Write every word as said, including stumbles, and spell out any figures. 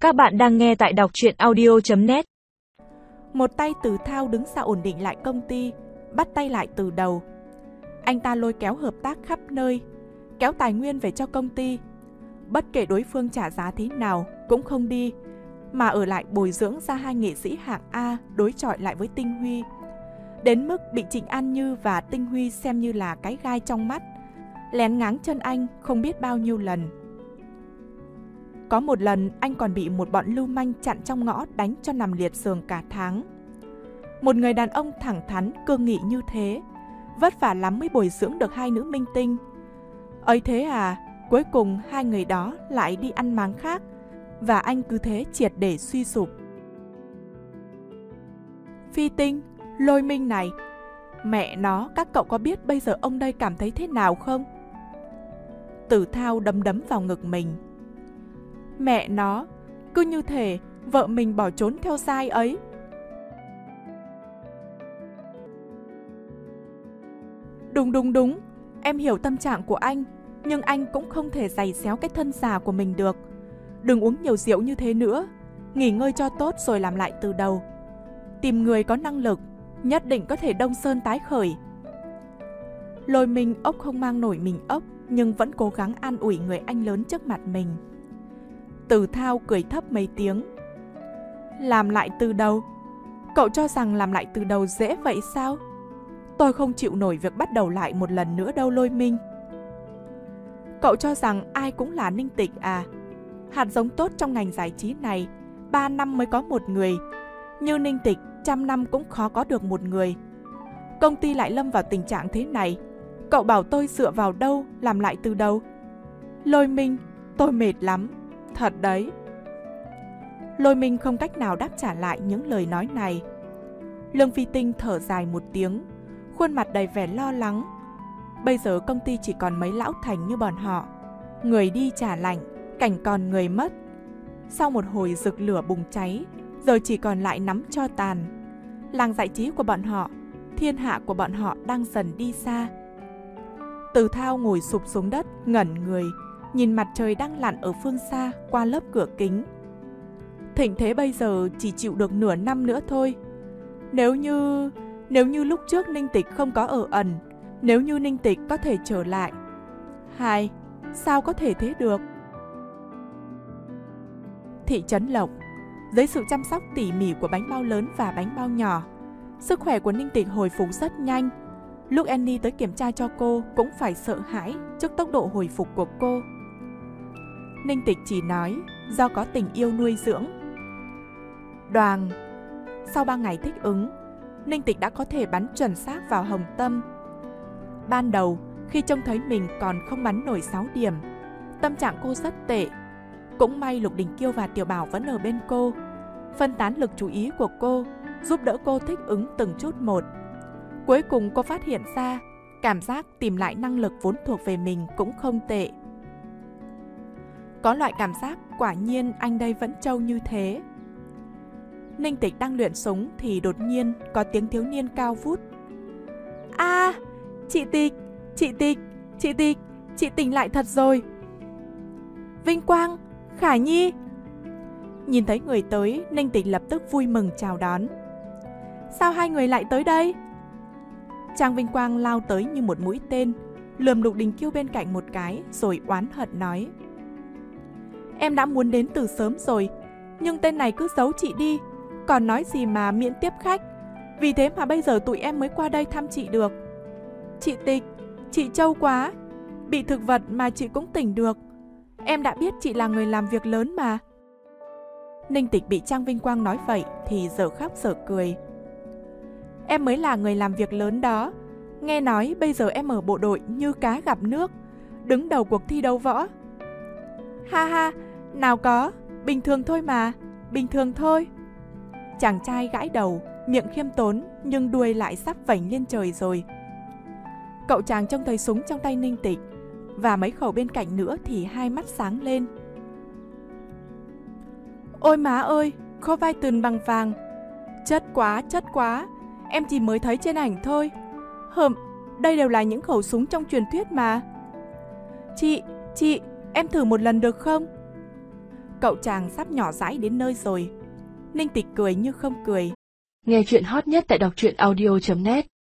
Các bạn đang nghe tại đọc truyện audio chấm net. Một tay Từ Thao đứng ra ổn định lại công ty, bắt tay lại từ đầu. Anh ta lôi kéo hợp tác khắp nơi, kéo tài nguyên về cho công ty. Bất kể đối phương trả giá thế nào cũng không đi, mà ở lại bồi dưỡng ra hai nghệ sĩ hạng A đối chọi lại với Tinh Huy. Đến mức bị Trịnh An Như và Tinh Huy xem như là cái gai trong mắt, lén ngáng chân anh không biết bao nhiêu lần. Có một lần anh còn bị một bọn lưu manh chặn trong ngõ đánh cho nằm liệt giường cả tháng. Một người đàn ông thẳng thắn, cương nghị như thế, vất vả lắm mới bồi dưỡng được hai nữ minh tinh. Ấy thế à, cuối cùng hai người đó lại đi ăn máng khác, và anh cứ thế triệt để suy sụp. Phi Tinh, Lôi Minh này, mẹ nó, các cậu có biết bây giờ ông đây cảm thấy thế nào không? Từ Thao đấm đấm vào ngực mình. Mẹ nó, cứ như thể vợ mình bỏ trốn theo giai ấy. Đúng đúng đúng, em hiểu tâm trạng của anh, nhưng anh cũng không thể giày xéo cái thân già của mình được. Đừng uống nhiều rượu như thế nữa, nghỉ ngơi cho tốt rồi làm lại từ đầu. Tìm người có năng lực, nhất định có thể đông sơn tái khởi. Lôi Minh ốc không mang nổi mình ốc, nhưng vẫn cố gắng an ủi người anh lớn trước mặt mình. Từ Thao cười thấp mấy tiếng. Làm lại từ đầu? Cậu cho rằng làm lại từ đầu dễ vậy sao? Tôi không chịu nổi việc bắt đầu lại một lần nữa đâu Lôi Minh. Cậu cho rằng ai cũng là Ninh Tịch à? Hạt giống tốt trong ngành giải trí này, ba năm mới có một người. Như Ninh Tịch, trăm năm cũng khó có được một người. Công ty lại lâm vào tình trạng thế này, cậu bảo tôi dựa vào đâu làm lại từ đầu? Lôi Minh, tôi mệt lắm. Thật đấy. Lôi Minh không cách nào đáp trả lại những lời nói này. Lương Phi Tinh thở dài một tiếng, khuôn mặt đầy vẻ lo lắng. Bây giờ công ty chỉ còn mấy lão thành như bọn họ, người đi trả lạnh, cảnh còn người mất. Sau một hồi rực lửa bùng cháy, giờ chỉ còn lại nắm tro tàn. Làng giải trí của bọn họ, thiên hạ của bọn họ đang dần đi xa. Từ Thao ngồi sụp xuống đất, ngẩn người, nhìn mặt trời đang lặn ở phương xa qua lớp cửa kính. Thịnh thế bây giờ chỉ chịu được nửa năm nữa thôi. Nếu như... Nếu như lúc trước Ninh Tịch không có ở ẩn, nếu như Ninh Tịch có thể trở lại. Hai, sao có thể thế được? Thị trấn Lộc, dưới sự chăm sóc tỉ mỉ của bánh bao lớn và bánh bao nhỏ, sức khỏe của Ninh Tịch hồi phục rất nhanh. Lúc Annie tới kiểm tra cho cô cũng phải sợ hãi trước tốc độ hồi phục của cô. Ninh Tịch chỉ nói do có tình yêu nuôi dưỡng. Đoàng. Sau ba ngày thích ứng, Ninh Tịch đã có thể bắn chuẩn xác vào hồng tâm. Ban đầu, khi trông thấy mình còn không bắn nổi sáu điểm, tâm trạng cô rất tệ. Cũng may Lục Đình Kiêu và Tiểu Bảo vẫn ở bên cô, phân tán lực chú ý của cô, giúp đỡ cô thích ứng từng chút một. Cuối cùng cô phát hiện ra, cảm giác tìm lại năng lực vốn thuộc về mình cũng không tệ. Có loại cảm giác quả nhiên anh đây vẫn trâu như thế. Ninh Tịch đang luyện súng thì đột nhiên có tiếng thiếu niên cao vút. A, à, chị Tịch, chị Tịch, chị Tịch, chị tỉnh lại thật rồi. Vinh Quang, Khả Nhi. Nhìn thấy người tới, Ninh Tịch lập tức vui mừng chào đón. Sao hai người lại tới đây? Trang Vinh Quang lao tới như một mũi tên, lườm Lục Đình Kiêu bên cạnh một cái rồi oán hận nói. Em đã muốn đến từ sớm rồi, nhưng tên này cứ giấu chị đi, còn nói gì mà miễn tiếp khách. Vì thế mà bây giờ tụi em mới qua đây thăm chị được. Chị Tịch, chị trâu quá, bị thực vật mà chị cũng tỉnh được. Em đã biết chị là người làm việc lớn mà. Ninh Tịch bị Trang Vinh Quang nói vậy thì dở khóc dở cười. Em mới là người làm việc lớn đó. Nghe nói bây giờ em ở bộ đội như cá gặp nước, đứng đầu cuộc thi đấu võ. Ha ha, nào có, bình thường thôi mà, bình thường thôi. Chàng trai gãi đầu, miệng khiêm tốn nhưng đuôi lại sắp vảnh lên trời rồi. Cậu chàng trông thấy súng trong tay Ninh Tịch và mấy khẩu bên cạnh nữa thì hai mắt sáng lên. Ôi má ơi, có vai tường bằng vàng. Chất quá, chất quá, em chỉ mới thấy trên ảnh thôi. Hừm, đây đều là những khẩu súng trong truyền thuyết mà. Chị, chị, em thử một lần được không? cậu chàng sắp nhỏ dãi đến nơi rồi. Ninh Tịch cười như không cười. Nghe chuyện hot nhất tại đọc truyện audio chấm net.